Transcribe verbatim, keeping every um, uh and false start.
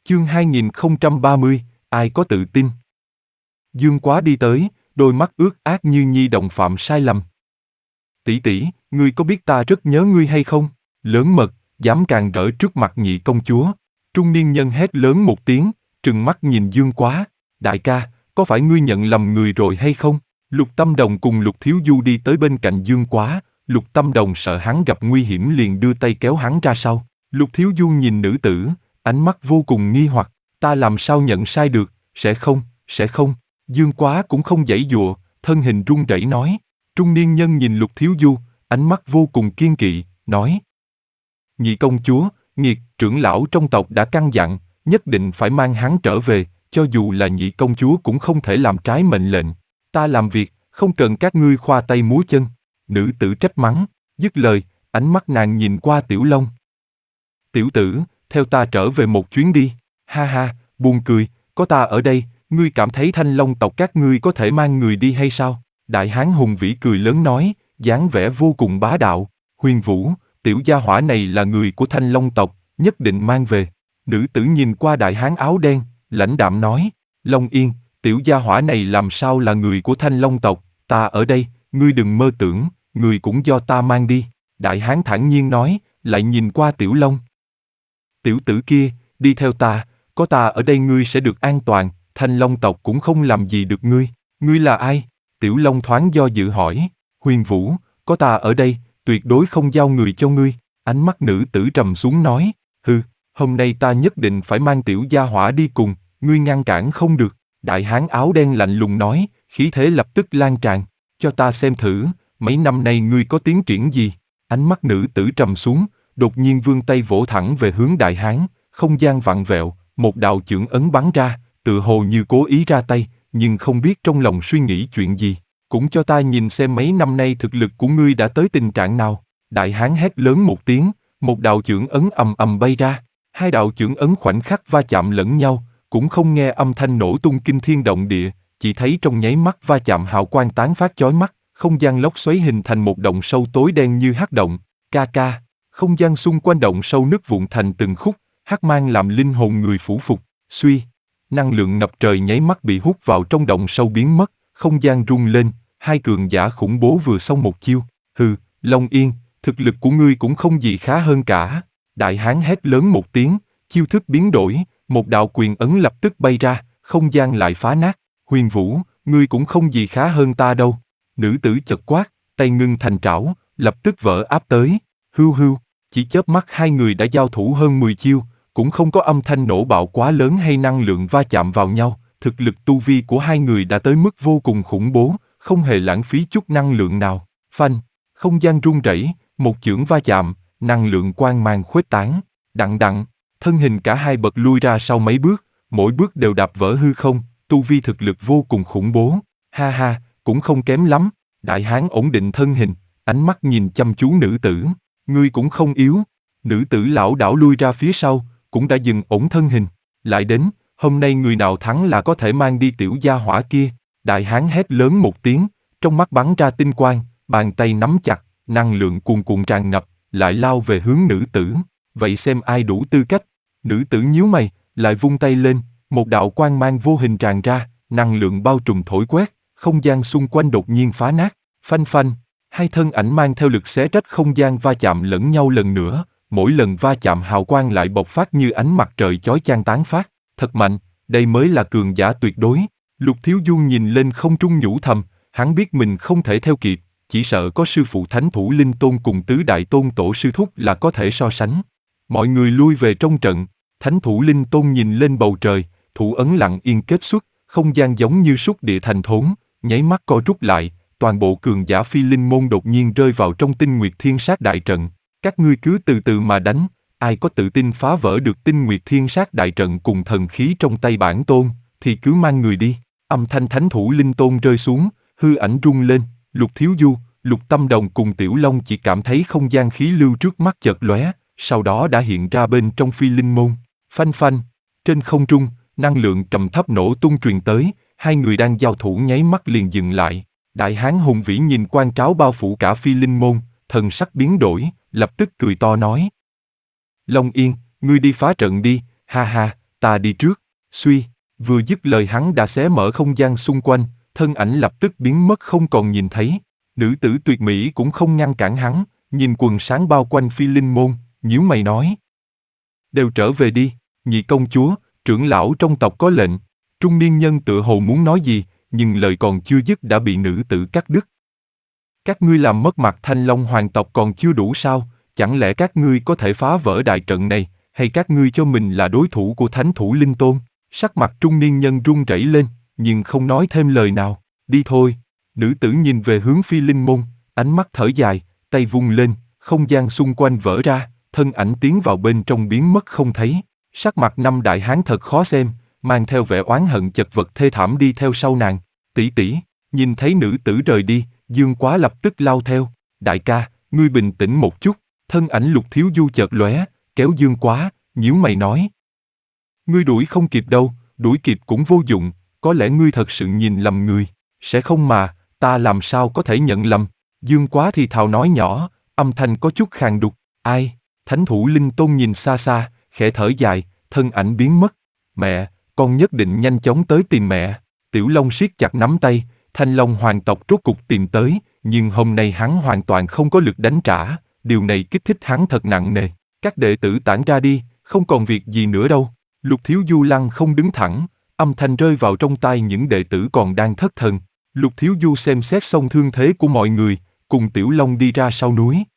Chương hai nghìn không trăm ba mươi, ai có tự tin? Dương Quá đi tới, đôi mắt ướt át như nhi đồng phạm sai lầm. Tỷ tỷ, ngươi có biết ta rất nhớ ngươi hay không? Lớn mật, dám càn rỡ trước mặt nhị công chúa. Trung niên nhân hét lớn một tiếng, trừng mắt nhìn Dương Quá. Đại ca, có phải ngươi nhận lầm người rồi hay không? Lục Tâm Đồng cùng Lục Thiếu Du đi tới bên cạnh Dương Quá. Lục Tâm Đồng sợ hắn gặp nguy hiểm liền đưa tay kéo hắn ra sau. Lục Thiếu Du nhìn nữ tử, ánh mắt vô cùng nghi hoặc. Ta làm sao nhận sai được? Sẽ không, sẽ không. Dương Quá cũng không giãy giụa, thân hình run rẩy nói. Trung niên nhân nhìn Lục Thiếu Du, ánh mắt vô cùng kiên kỵ, nói. Nhị công chúa, nghiệt, trưởng lão trong tộc đã căn dặn, nhất định phải mang hắn trở về, cho dù là nhị công chúa cũng không thể làm trái mệnh lệnh. Ta làm việc, không cần các ngươi khoa tay múa chân. Nữ tử trách mắng, dứt lời, ánh mắt nàng nhìn qua Tiểu Long. Tiểu tử, theo ta trở về một chuyến đi. Ha ha, buồn cười, có ta ở đây, ngươi cảm thấy Thanh Long tộc các ngươi có thể mang người đi hay sao? Đại hán hùng vĩ cười lớn nói, dáng vẻ vô cùng bá đạo. Huyền Vũ, tiểu gia hỏa này là người của Thanh Long tộc, nhất định mang về. Nữ tử nhìn qua đại hán áo đen, lãnh đạm nói, Long Yên, tiểu gia hỏa này làm sao là người của Thanh Long tộc? Ta ở đây, ngươi đừng mơ tưởng, người cũng do ta mang đi. Đại hán thản nhiên nói, lại nhìn qua Tiểu Long. Tiểu tử kia, đi theo ta, có ta ở đây ngươi sẽ được an toàn, Thanh Long tộc cũng không làm gì được ngươi. Ngươi là ai? Tiểu Long thoáng do dự hỏi. Huyền Vũ, có ta ở đây, tuyệt đối không giao người cho ngươi. Ánh mắt nữ tử trầm xuống nói, hừ, hôm nay ta nhất định phải mang tiểu gia hỏa đi cùng, ngươi ngăn cản không được. Đại hán áo đen lạnh lùng nói, khí thế lập tức lan tràn, cho ta xem thử, mấy năm nay ngươi có tiến triển gì? Ánh mắt nữ tử trầm xuống, đột nhiên vươn tay vỗ thẳng về hướng đại hán, không gian vặn vẹo, một đạo chưởng ấn bắn ra, tự hồ như cố ý ra tay, nhưng không biết trong lòng suy nghĩ chuyện gì. Cũng cho ta nhìn xem mấy năm nay thực lực của ngươi đã tới tình trạng nào. Đại hán hét lớn một tiếng, một đạo chưởng ấn ầm ầm bay ra, hai đạo chưởng ấn khoảnh khắc va chạm lẫn nhau, cũng không nghe âm thanh nổ tung kinh thiên động địa, chỉ thấy trong nháy mắt va chạm hào quang tán phát chói mắt, không gian lốc xoáy hình thành một động sâu tối đen như hắc động. Ca ca, không gian xung quanh động sâu nứt vụn thành từng khúc, hắc mang làm linh hồn người phủ phục. Suy, năng lượng ngập trời nháy mắt bị hút vào trong động sâu biến mất, không gian rung lên, hai cường giả khủng bố vừa xong một chiêu. Hừ, Long Yên, thực lực của ngươi cũng không gì khá hơn cả. Đại hán hét lớn một tiếng, chiêu thức biến đổi, một đạo quyền ấn lập tức bay ra, không gian lại phá nát. Huyền Vũ, ngươi cũng không gì khá hơn ta đâu. Nữ tử chật quát, tay ngưng thành trảo, lập tức vỡ áp tới. Hưu hưu, chỉ chớp mắt hai người đã giao thủ hơn mười chiêu, cũng không có âm thanh nổ bạo quá lớn hay năng lượng va chạm vào nhau. Thực lực tu vi của hai người đã tới mức vô cùng khủng bố, không hề lãng phí chút năng lượng nào. Phanh, không gian rung rẩy, một chưởng va chạm, năng lượng quang mang khuếch tán. Đặng đặng, thân hình cả hai bật lui ra sau mấy bước, mỗi bước đều đạp vỡ hư không, tu vi thực lực vô cùng khủng bố. Ha ha, cũng không kém lắm. Đại hán ổn định thân hình, ánh mắt nhìn chăm chú nữ tử. Ngươi cũng không yếu. Nữ tử lảo đảo lui ra phía sau, cũng đã dừng ổn thân hình. Lại đến, hôm nay người nào thắng là có thể mang đi tiểu gia hỏa kia. Đại hán hét lớn một tiếng, trong mắt bắn ra tinh quang, bàn tay nắm chặt, năng lượng cuồn cuộn tràn ngập, lại lao về hướng nữ tử. Vậy xem ai đủ tư cách. Nữ tử nhíu mày, lại vung tay lên, một đạo quang mang vô hình tràn ra, năng lượng bao trùm thổi quét, không gian xung quanh đột nhiên phá nát. Phanh phanh, hai thân ảnh mang theo lực xé rách không gian va chạm lẫn nhau lần nữa, mỗi lần va chạm hào quang lại bộc phát như ánh mặt trời chói chang tán phát. Thật mạnh, đây mới là cường giả tuyệt đối. Lục Thiếu Du nhìn lên không trung nhủ thầm, hắn biết mình không thể theo kịp, chỉ sợ có sư phụ Thánh Thủ Linh Tôn cùng tứ đại tôn tổ sư thúc là có thể so sánh. Mọi người lui về trong trận, Thánh Thủ Linh Tôn nhìn lên bầu trời, thủ ấn lặng yên kết xuất, không gian giống như súc địa thành thốn, nháy mắt co rút lại, toàn bộ cường giả phi linh môn đột nhiên rơi vào trong Tinh Nguyệt Thiên Sát đại trận. Các ngươi cứ từ từ mà đánh, ai có tự tin phá vỡ được Tinh Nguyệt Thiên Sát đại trận cùng thần khí trong tay bản tôn, thì cứ mang người đi. Âm thanh Thánh Thủ Linh Tôn rơi xuống, hư ảnh rung lên, Lục Thiếu Du, Lục Tâm Đồng cùng Tiểu Long chỉ cảm thấy không gian khí lưu trước mắt chợt lóe, sau đó đã hiện ra bên trong phi linh môn. Phanh phanh, trên không trung, năng lượng trầm thấp nổ tung truyền tới, hai người đang giao thủ nháy mắt liền dừng lại. Đại hán hùng vĩ nhìn quang tráo bao phủ cả phi linh môn, thần sắc biến đổi, lập tức cười to nói. Long Yên, ngươi đi phá trận đi, ha ha, ta đi trước. Suy, vừa dứt lời hắn đã xé mở không gian xung quanh, thân ảnh lập tức biến mất không còn nhìn thấy. Nữ tử tuyệt mỹ cũng không ngăn cản hắn, nhìn quần sáng bao quanh Phi Linh môn, nhíu mày nói. Đều trở về đi, nhị công chúa, trưởng lão trong tộc có lệnh. Trung niên nhân tựa hồ muốn nói gì, nhưng lời còn chưa dứt đã bị nữ tử cắt đứt. Các ngươi làm mất mặt Thanh Long hoàng tộc còn chưa đủ sao, chẳng lẽ các ngươi có thể phá vỡ đại trận này, hay các ngươi cho mình là đối thủ của thánh thủ linh tôn? Sắc mặt trung niên nhân run rẩy lên, nhưng không nói thêm lời nào. Đi thôi. Nữ tử nhìn về hướng Phi Linh môn, ánh mắt thở dài, tay vung lên, không gian xung quanh vỡ ra, thân ảnh tiến vào bên trong biến mất không thấy. Sắc mặt năm đại hán thật khó xem, mang theo vẻ oán hận chật vật thê thảm đi theo sau nàng. Tỷ tỷ, nhìn thấy nữ tử rời đi, Dương Quá lập tức lao theo. Đại ca, ngươi bình tĩnh một chút. Thân ảnh Lục Thiếu Du chợt lóe, kéo Dương Quá, nhíu mày nói. Ngươi đuổi không kịp đâu, đuổi kịp cũng vô dụng, có lẽ ngươi thật sự nhìn lầm người. Sẽ không mà, ta làm sao có thể nhận lầm. Dương Quá thì thào nói nhỏ, âm thanh có chút khàn đục. Ai? Thánh thủ linh tôn nhìn xa xa, khẽ thở dài, thân ảnh biến mất. Mẹ, con nhất định nhanh chóng tới tìm mẹ. Tiểu Long siết chặt nắm tay, Thanh Long hoàng tộc rốt cục tìm tới, nhưng hôm nay hắn hoàn toàn không có lực đánh trả, điều này kích thích hắn thật nặng nề. Các đệ tử tản ra đi, không còn việc gì nữa đâu. Lục Thiếu Du lăng không đứng thẳng, âm thanh rơi vào trong tai những đệ tử còn đang thất thần. Lục Thiếu Du xem xét xong thương thế của mọi người, cùng Tiểu Long đi ra sau núi.